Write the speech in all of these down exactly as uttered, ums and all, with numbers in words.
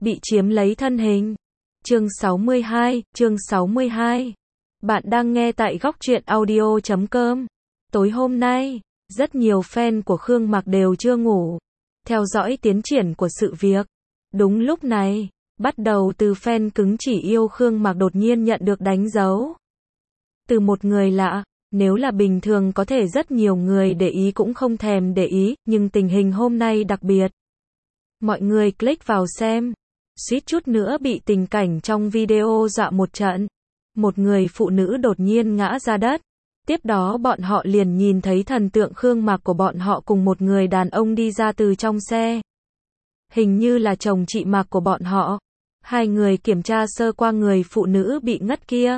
bị chiếm lấy thân hình. Chương sáu mươi hai, chương sáu mươi hai. Bạn đang nghe tại góc truyện audio chấm com. Tối hôm nay, rất nhiều fan của Khương Mạc đều chưa ngủ, theo dõi tiến triển của sự việc. Đúng lúc này, bắt đầu từ fan cứng chỉ yêu Khương Mạc đột nhiên nhận được đánh dấu từ một người lạ. Nếu là bình thường có thể rất nhiều người để ý cũng không thèm để ý, nhưng tình hình hôm nay đặc biệt. Mọi người click vào xem, suýt chút nữa bị tình cảnh trong video dọa một trận. Một người phụ nữ đột nhiên ngã ra đất. Tiếp đó bọn họ liền nhìn thấy thần tượng Khương Mạc của bọn họ cùng một người đàn ông đi ra từ trong xe. Hình như là chồng chị Mạc của bọn họ. Hai người kiểm tra sơ qua người phụ nữ bị ngất kia.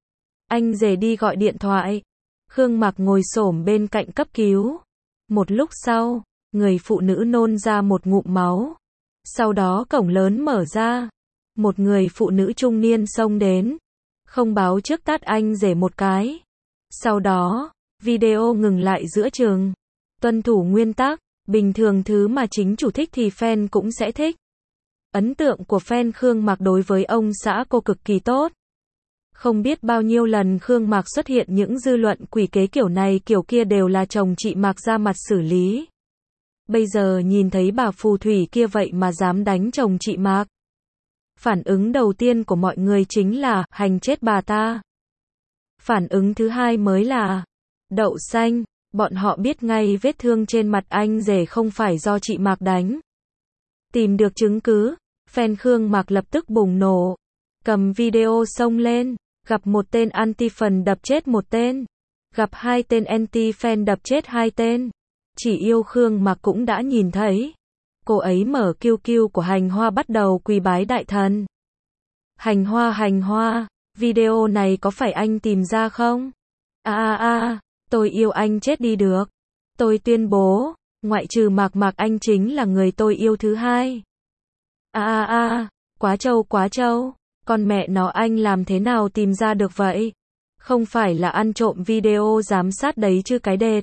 Anh rể đi gọi điện thoại. Khương Mạc ngồi xổm bên cạnh cấp cứu. Một lúc sau, người phụ nữ nôn ra một ngụm máu. Sau đó cổng lớn mở ra. Một người phụ nữ trung niên xông đến. Không báo trước tát anh rể một cái. Sau đó, video ngừng lại giữa chừng. Tuân thủ nguyên tắc, bình thường thứ mà chính chủ thích thì fan cũng sẽ thích. Ấn tượng của fan Khương Mạc đối với ông xã cô cực kỳ tốt. Không biết bao nhiêu lần Khương Mạc xuất hiện những dư luận quỷ kế kiểu này kiểu kia đều là chồng chị Mạc ra mặt xử lý. Bây giờ nhìn thấy bà phù thủy kia vậy mà dám đánh chồng chị Mạc. Phản ứng đầu tiên của mọi người chính là, hành chết bà ta. Phản ứng thứ hai mới là, đậu xanh, bọn họ biết ngay vết thương trên mặt anh rể không phải do chị Mạc đánh. Tìm được chứng cứ, fan Khương Mạc lập tức bùng nổ. Cầm video xông lên, gặp một tên anti-fan đập chết một tên. Gặp hai tên anti-fan đập chết hai tên. Chỉ yêu Khương Mạc cũng đã nhìn thấy. Cô ấy mở Q Q của Hành Hoa bắt đầu quỳ bái đại thần. Hành Hoa hành Hoa, video này có phải anh tìm ra không? À à à, tôi yêu anh chết đi được. Tôi tuyên bố, ngoại trừ Mạc Mạc anh chính là người tôi yêu thứ hai. À à à, quá trâu quá trâu, con mẹ nó anh làm thế nào tìm ra được vậy? Không phải là ăn trộm video giám sát đấy chứ cái đệt.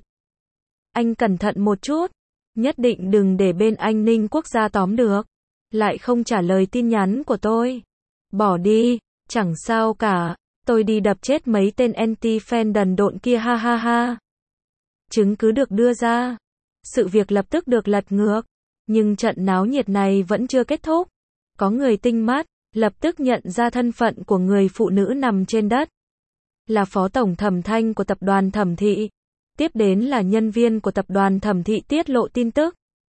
Anh cẩn thận một chút. Nhất định đừng để bên an ninh quốc gia tóm được. Lại không trả lời tin nhắn của tôi. Bỏ đi, chẳng sao cả. Tôi đi đập chết mấy tên anti-fan đần độn kia ha ha ha. Chứng cứ được đưa ra. Sự việc lập tức được lật ngược. Nhưng trận náo nhiệt này vẫn chưa kết thúc. Có người tinh mắt, lập tức nhận ra thân phận của người phụ nữ nằm trên đất. Là phó tổng thẩm Thanh của tập đoàn Thẩm Thị. Tiếp đến là nhân viên của tập đoàn Thẩm Thị tiết lộ tin tức.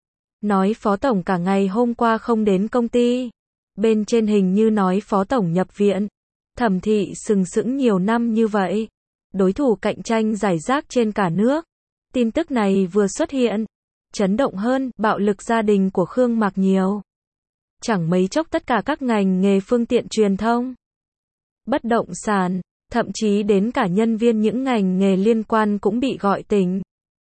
Nói phó tổng cả ngày hôm qua không đến công ty. Bên trên hình như nói phó tổng nhập viện. Thẩm Thị sừng sững nhiều năm như vậy. Đối thủ cạnh tranh rải rác trên cả nước. Tin tức này vừa xuất hiện. Chấn động hơn, bạo lực gia đình của Khương Mạc nhiều. Chẳng mấy chốc tất cả các ngành nghề phương tiện truyền thông, bất động sản, thậm chí đến cả nhân viên những ngành nghề liên quan cũng bị gọi tỉnh.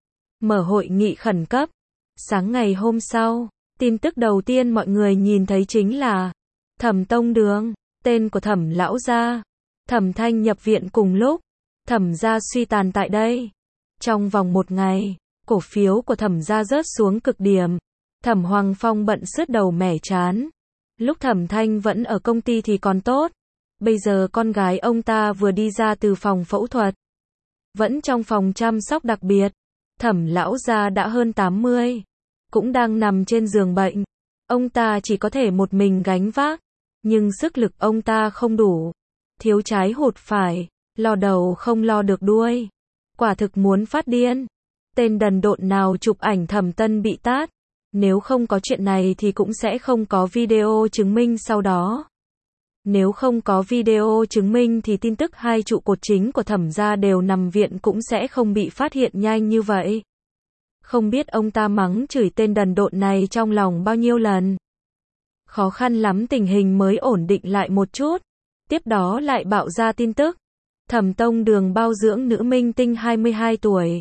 Mở hội nghị khẩn cấp. Sáng ngày hôm sau, tin tức đầu tiên mọi người nhìn thấy chính là Thẩm Tông Đường, tên của Thẩm lão gia. Thẩm Thanh nhập viện cùng lúc, Thẩm gia suy tàn tại đây. Trong vòng một ngày, cổ phiếu của Thẩm gia rớt xuống cực điểm. Thẩm Hoàng Phong bận sứt đầu mẻ trán. Lúc Thẩm Thanh vẫn ở công ty thì còn tốt. Bây giờ con gái ông ta vừa đi ra từ phòng phẫu thuật. Vẫn trong phòng chăm sóc đặc biệt. Thẩm lão gia đã hơn tám mươi. Cũng đang nằm trên giường bệnh. Ông ta chỉ có thể một mình gánh vác. Nhưng sức lực ông ta không đủ. Thiếu trái hụt phải. Lo đầu không lo được đuôi. Quả thực muốn phát điên. Tên đần độn nào chụp ảnh Thẩm Tân bị tát. Nếu không có chuyện này thì cũng sẽ không có video chứng minh sau đó. Nếu không có video chứng minh thì tin tức hai trụ cột chính của Thẩm gia đều nằm viện cũng sẽ không bị phát hiện nhanh như vậy. Không biết ông ta mắng chửi tên đần độn này trong lòng bao nhiêu lần. Khó khăn lắm tình hình mới ổn định lại một chút. Tiếp đó lại bạo ra tin tức. Thẩm Tông Đường bao dưỡng nữ minh tinh hai mươi hai tuổi.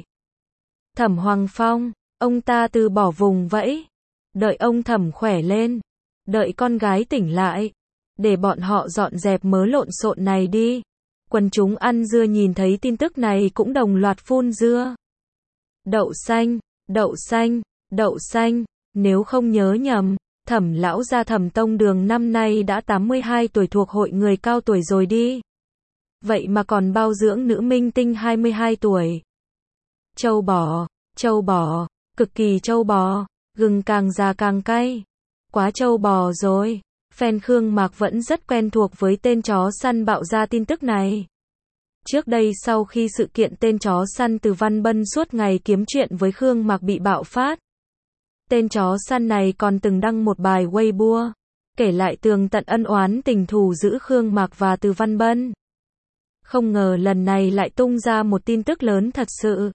Thẩm Hoàng Phong, ông ta từ bỏ vùng vẫy. Đợi ông Thẩm khỏe lên. Đợi con gái tỉnh lại. Để bọn họ dọn dẹp mớ lộn xộn này đi. Quần chúng ăn dưa nhìn thấy tin tức này cũng đồng loạt phun dưa. Đậu xanh, đậu xanh, đậu xanh, nếu không nhớ nhầm, Thẩm lão gia Thẩm Tông Đường năm nay đã tám mươi hai tuổi, thuộc hội người cao tuổi rồi đi. Vậy mà còn bao dưỡng nữ minh tinh hai mươi hai tuổi. Trâu bò, trâu bò, cực kỳ trâu bò, gừng càng già càng cay. Quá trâu bò rồi. Fan Khương Mạc vẫn rất quen thuộc với tên chó săn bạo ra tin tức này. Trước đây sau khi sự kiện tên chó săn Từ Văn Bân suốt ngày kiếm chuyện với Khương Mạc bị bạo phát, tên chó săn này còn từng đăng một bài Weibo, kể lại tường tận ân oán tình thù giữa Khương Mạc và Từ Văn Bân. Không ngờ lần này lại tung ra một tin tức lớn thật sự.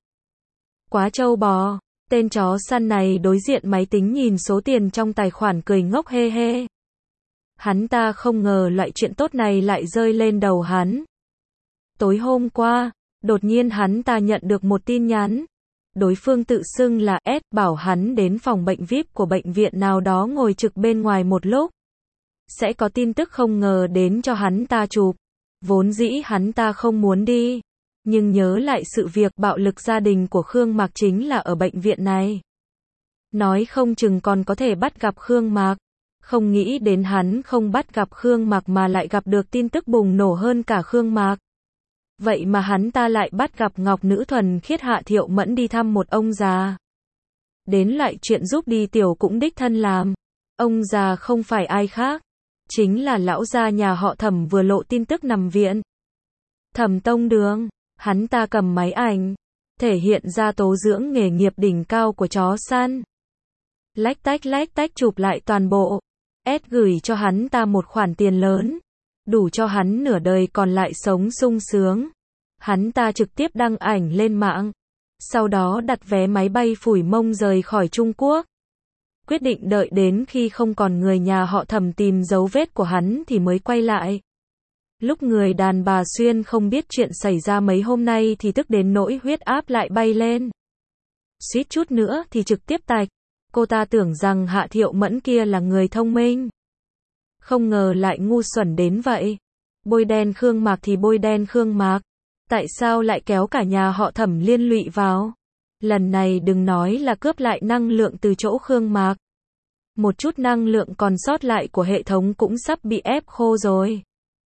Quá trâu bò, tên chó săn này đối diện máy tính nhìn số tiền trong tài khoản cười ngốc hê hê. Hắn ta không ngờ loại chuyện tốt này lại rơi lên đầu hắn. Tối hôm qua, đột nhiên hắn ta nhận được một tin nhắn. Đối phương tự xưng là S, bảo hắn đến phòng bệnh vi ai pi của bệnh viện nào đó ngồi trực bên ngoài một lúc. Sẽ có tin tức không ngờ đến cho hắn ta chụp. Vốn dĩ hắn ta không muốn đi, nhưng nhớ lại sự việc bạo lực gia đình của Khương Mạc chính là ở bệnh viện này. Nói không chừng còn có thể bắt gặp Khương Mạc. Không nghĩ đến hắn không bắt gặp Khương Mạc mà lại gặp được tin tức bùng nổ hơn cả Khương Mạc. Vậy mà hắn ta lại bắt gặp Ngọc Nữ thuần khiết Hạ Thiệu Mẫn đi thăm một ông già. Đến lại chuyện giúp đi tiểu cũng đích thân làm. Ông già không phải ai khác, chính là lão gia nhà họ Thẩm vừa lộ tin tức nằm viện. Thẩm Tông Đường, hắn ta cầm máy ảnh, thể hiện ra tố dưỡng nghề nghiệp đỉnh cao của chó săn. Lách tách lách tách chụp lại toàn bộ. S gửi cho hắn ta một khoản tiền lớn, đủ cho hắn nửa đời còn lại sống sung sướng. Hắn ta trực tiếp đăng ảnh lên mạng, sau đó đặt vé máy bay phủi mông rời khỏi Trung Quốc. Quyết định đợi đến khi không còn người nhà họ Thẩm tìm dấu vết của hắn thì mới quay lại. Lúc người đàn bà Xuyên không biết chuyện xảy ra mấy hôm nay thì tức đến nỗi huyết áp lại bay lên. Suýt chút nữa thì trực tiếp tạch. Cô ta tưởng rằng Hạ Thiệu Mẫn kia là người thông minh. Không ngờ lại ngu xuẩn đến vậy. Bôi đen Khương Mạc thì bôi đen Khương Mạc. Tại sao lại kéo cả nhà họ Thẩm liên lụy vào? Lần này đừng nói là cướp lại năng lượng từ chỗ Khương Mạc. Một chút năng lượng còn sót lại của hệ thống cũng sắp bị ép khô rồi.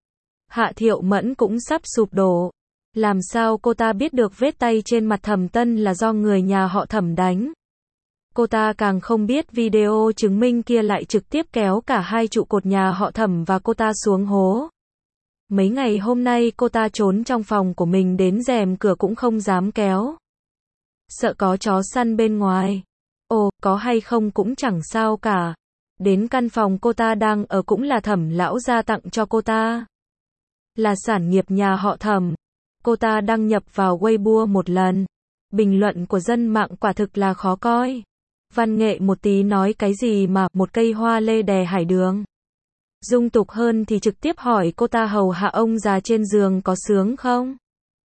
Hạ Thiệu Mẫn cũng sắp sụp đổ. Làm sao cô ta biết được vết tay trên mặt Thẩm Tân là do người nhà họ Thẩm đánh? Cô ta càng không biết video chứng minh kia lại trực tiếp kéo cả hai trụ cột nhà họ Thẩm và cô ta xuống hố. Mấy ngày hôm nay cô ta trốn trong phòng của mình đến rèm cửa cũng không dám kéo. Sợ có chó săn bên ngoài. Ồ, có hay không cũng chẳng sao cả. Đến căn phòng cô ta đang ở cũng là Thẩm lão gia tặng cho cô ta. Là sản nghiệp nhà họ Thẩm. Cô ta đăng nhập vào Weibo một lần. Bình luận của dân mạng quả thực là khó coi. Văn nghệ một tí nói cái gì mà một cây hoa lê đè hải đường. Dung tục hơn thì trực tiếp hỏi cô ta hầu hạ ông già trên giường có sướng không?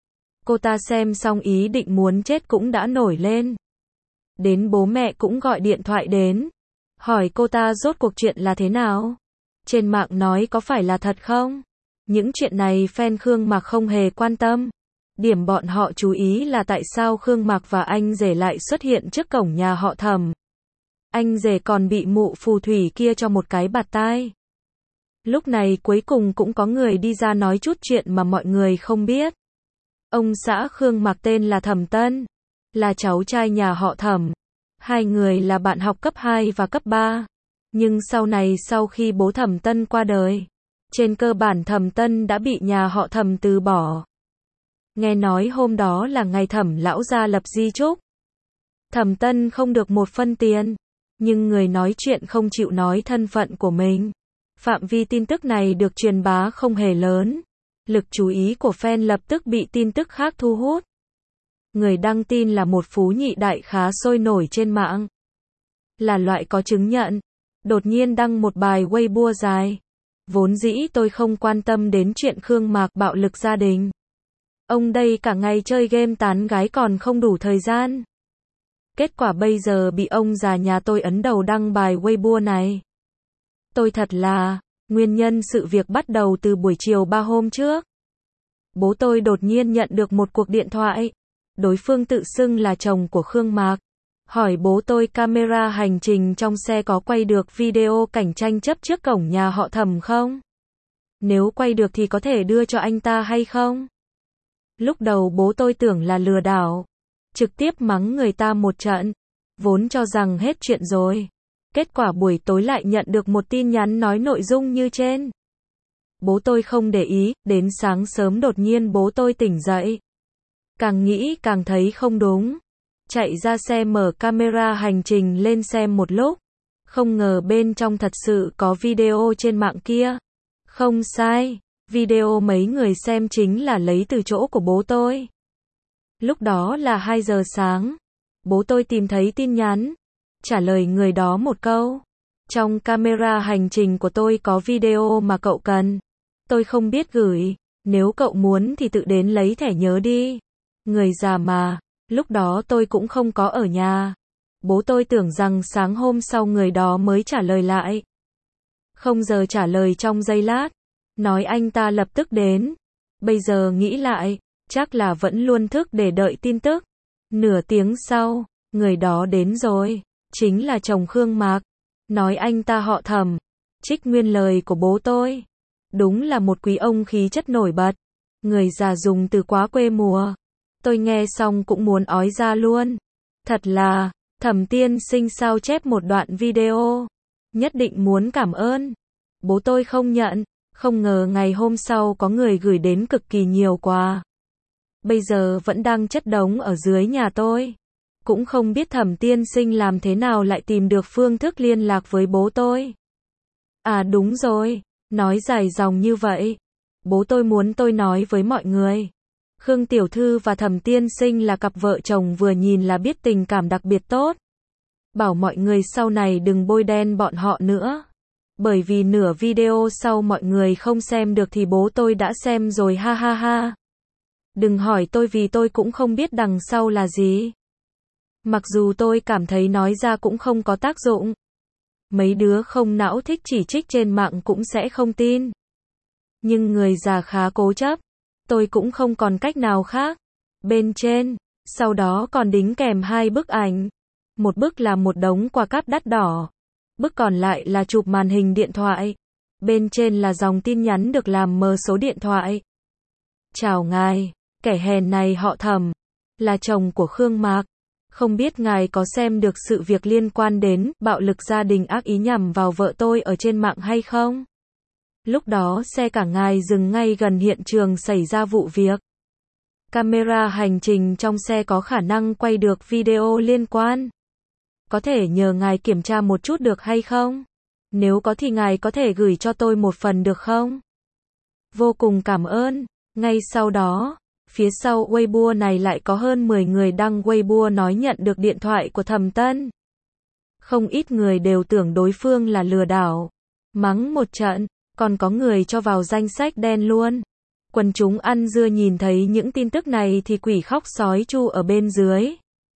Cô ta xem xong ý định muốn chết cũng đã nổi lên. Đến bố mẹ cũng gọi điện thoại đến. Hỏi cô ta rốt cuộc chuyện là thế nào? Trên mạng nói có phải là thật không? Những chuyện này fan Khương Mạc không hề quan tâm. Điểm bọn họ chú ý là tại sao Khương Mạc và anh rể lại xuất hiện trước cổng nhà họ Thẩm. Anh rể còn bị mụ phù thủy kia cho một cái bạt tai. Lúc này cuối cùng cũng có người đi ra nói chút chuyện mà mọi người không biết. Ông xã Khương Mạc tên là Thẩm Tân, là cháu trai nhà họ Thẩm. Hai người là bạn học cấp hai và cấp ba. Nhưng sau này sau khi bố Thẩm Tân qua đời, trên cơ bản Thẩm Tân đã bị nhà họ Thẩm từ bỏ. Nghe nói hôm đó là ngày Thẩm lão gia lập di chúc. Thẩm Tân không được một phân tiền, nhưng người nói chuyện không chịu nói thân phận của mình. Phạm vi tin tức này được truyền bá không hề lớn. Lực chú ý của fan lập tức bị tin tức khác thu hút. Người đăng tin là một phú nhị đại khá sôi nổi trên mạng. Là loại có chứng nhận. Đột nhiên đăng một bài Weibo dài. Vốn dĩ tôi không quan tâm đến chuyện Khương Mạc bạo lực gia đình. Ông đây cả ngày chơi game tán gái còn không đủ thời gian. Kết quả bây giờ bị ông già nhà tôi ấn đầu đăng bài Weibo này. Tôi thật là, nguyên nhân sự việc bắt đầu từ buổi chiều ba hôm trước. Bố tôi đột nhiên nhận được một cuộc điện thoại. Đối phương tự xưng là chồng của Khương Mạc. hỏi bố tôi camera hành trình trong xe có quay được video cảnh tranh chấp trước cổng nhà họ Thẩm không? Nếu quay được thì có thể đưa cho anh ta hay không? Lúc đầu bố tôi tưởng là lừa đảo, trực tiếp mắng người ta một trận, vốn cho rằng hết chuyện rồi. Kết quả buổi tối lại nhận được một tin nhắn nói nội dung như trên. Bố tôi không để ý, đến sáng sớm đột nhiên bố tôi tỉnh dậy. Càng nghĩ càng thấy không đúng. Chạy ra xe mở camera hành trình lên xem một lúc. Không ngờ bên trong thật sự có video trên mạng kia. Không sai, video mấy người xem chính là lấy từ chỗ của bố tôi. Lúc đó là hai giờ sáng. Bố tôi tìm thấy tin nhắn, trả lời người đó một câu. Trong camera hành trình của tôi có video mà cậu cần. Tôi không biết gửi, nếu cậu muốn thì tự đến lấy thẻ nhớ đi. Người già mà, lúc đó tôi cũng không có ở nhà. Bố tôi tưởng rằng sáng hôm sau người đó mới trả lời lại. Không giờ trả lời trong giây lát, nói anh ta lập tức đến. Bây giờ nghĩ lại, chắc là vẫn luôn thức để đợi tin tức. Nửa tiếng sau, người đó đến rồi, chính là chồng Khương Mạc. Nói anh ta họ Thẩm, trích nguyên lời của bố tôi. Đúng là một quý ông khí chất nổi bật. Người già dùng từ quá quê mùa. Tôi nghe xong cũng muốn ói ra luôn. Thật là, Thẩm tiên sinh sao chép một đoạn video. Nhất định muốn cảm ơn. Bố tôi không nhận, không ngờ ngày hôm sau có người gửi đến cực kỳ nhiều quà. Bây giờ vẫn đang chất đống ở dưới nhà tôi. Cũng không biết Thẩm tiên sinh làm thế nào lại tìm được phương thức liên lạc với bố tôi. À đúng rồi, nói dài dòng như vậy. Bố tôi muốn tôi nói với mọi người. Khương tiểu thư và Thẩm tiên sinh là cặp vợ chồng vừa nhìn là biết tình cảm đặc biệt tốt. Bảo mọi người sau này đừng bôi đen bọn họ nữa. Bởi vì nửa video sau mọi người không xem được thì bố tôi đã xem rồi ha ha ha. Đừng hỏi tôi vì tôi cũng không biết đằng sau là gì. Mặc dù tôi cảm thấy nói ra cũng không có tác dụng. Mấy đứa không não thích chỉ trích trên mạng cũng sẽ không tin. Nhưng người già khá cố chấp. Tôi cũng không còn cách nào khác. Bên trên, sau đó còn đính kèm hai bức ảnh. Một bức là một đống quà cáp đắt đỏ. Bức còn lại là chụp màn hình điện thoại. Bên trên là dòng tin nhắn được làm mờ số điện thoại. Chào ngài, kẻ hèn này họ Thẩm, là chồng của Khương Mạc. Không biết ngài có xem được sự việc liên quan đến bạo lực gia đình ác ý nhằm vào vợ tôi ở trên mạng hay không? Lúc đó xe cả ngài dừng ngay gần hiện trường xảy ra vụ việc. Camera hành trình trong xe có khả năng quay được video liên quan. Có thể nhờ ngài kiểm tra một chút được hay không? Nếu có thì ngài có thể gửi cho tôi một phần được không? Vô cùng cảm ơn. Ngay sau đó, phía sau Weibo này lại có hơn mười người đăng Weibo nói nhận được điện thoại của Thẩm Tân. Không ít người đều tưởng đối phương là lừa đảo. Mắng một trận, còn có người cho vào danh sách đen luôn. Quần chúng ăn dưa nhìn thấy những tin tức này thì quỷ khóc sói chu ở bên dưới.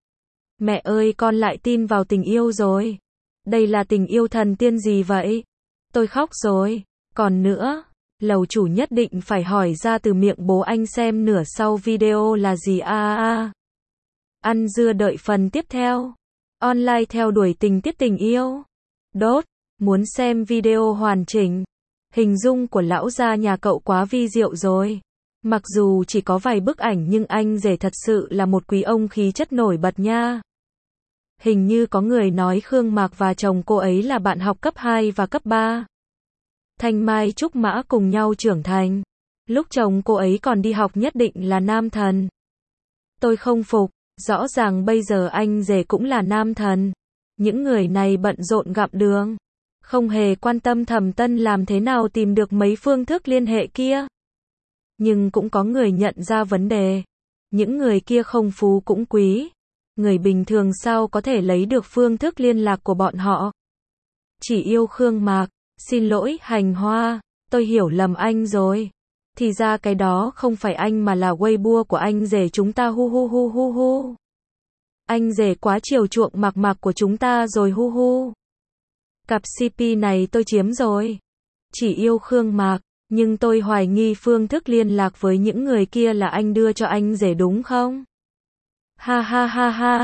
Mẹ ơi, con lại tin vào tình yêu rồi. Đây là tình yêu thần tiên gì vậy? Tôi khóc rồi. Còn nữa, lầu chủ nhất định phải hỏi ra từ miệng bố anh xem nửa sau video là gì a a a. Ăn dưa đợi phần tiếp theo. Online theo đuổi tình tiết tình yêu. Đốt, muốn xem video hoàn chỉnh. Hình dung của lão gia nhà cậu quá vi diệu rồi. Mặc dù chỉ có vài bức ảnh nhưng anh rể thật sự là một quý ông khí chất nổi bật nha. Hình như có người nói Khương Mạc và chồng cô ấy là bạn học cấp hai và cấp ba. Thanh Mai Trúc Mã cùng nhau trưởng thành. Lúc chồng cô ấy còn đi học nhất định là nam thần. Tôi không phục, rõ ràng bây giờ anh rể cũng là nam thần. Những người này bận rộn gặm đường. Không hề quan tâm Thẩm Tân làm thế nào tìm được mấy phương thức liên hệ kia. Nhưng cũng có người nhận ra vấn đề. Những người kia không phú cũng quý. Người bình thường sao có thể lấy được phương thức liên lạc của bọn họ. Chỉ yêu Khương Mạc. Xin lỗi, Hành Hoa. Tôi hiểu lầm anh rồi. Thì ra cái đó không phải anh mà là Weibo của anh rể chúng ta hu hu hu hu hu. Anh rể quá chiều chuộng Mạc Mạc của chúng ta rồi hu hu. Cặp xê pê này tôi chiếm rồi. Chỉ yêu Khương Mạc, nhưng tôi hoài nghi phương thức liên lạc với những người kia là anh đưa cho anh rể đúng không? Ha ha ha ha,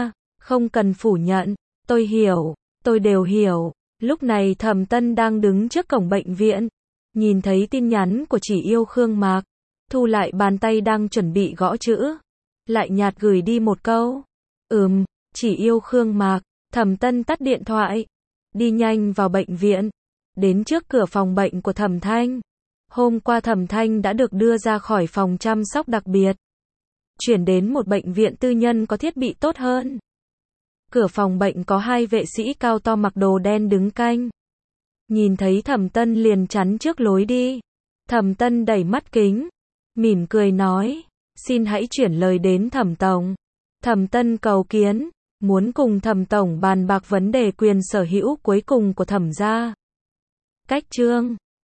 Không cần phủ nhận, tôi hiểu, tôi đều hiểu. Lúc này Thẩm Tân đang đứng trước cổng bệnh viện, nhìn thấy tin nhắn của Chỉ Yêu Khương Mạc, thu lại bàn tay đang chuẩn bị gõ chữ, lại nhạt gửi đi một câu. Ừm, Chỉ Yêu Khương Mạc. Thẩm Tân tắt điện thoại, đi nhanh vào bệnh viện, đến trước cửa phòng bệnh của Thẩm Thanh. Hôm qua Thẩm Thanh đã được đưa ra khỏi phòng chăm sóc đặc biệt, chuyển đến một bệnh viện tư nhân có thiết bị tốt hơn. Cửa phòng bệnh có hai vệ sĩ cao to mặc đồ đen đứng canh. Nhìn thấy Thẩm Tân liền chắn trước lối đi. Thẩm Tân đẩy mắt kính, mỉm cười nói, xin hãy chuyển lời đến Thẩm Tổng. Thẩm Tân cầu kiến, muốn cùng Thẩm Tổng bàn bạc vấn đề quyền sở hữu cuối cùng của Thẩm gia. Cách chương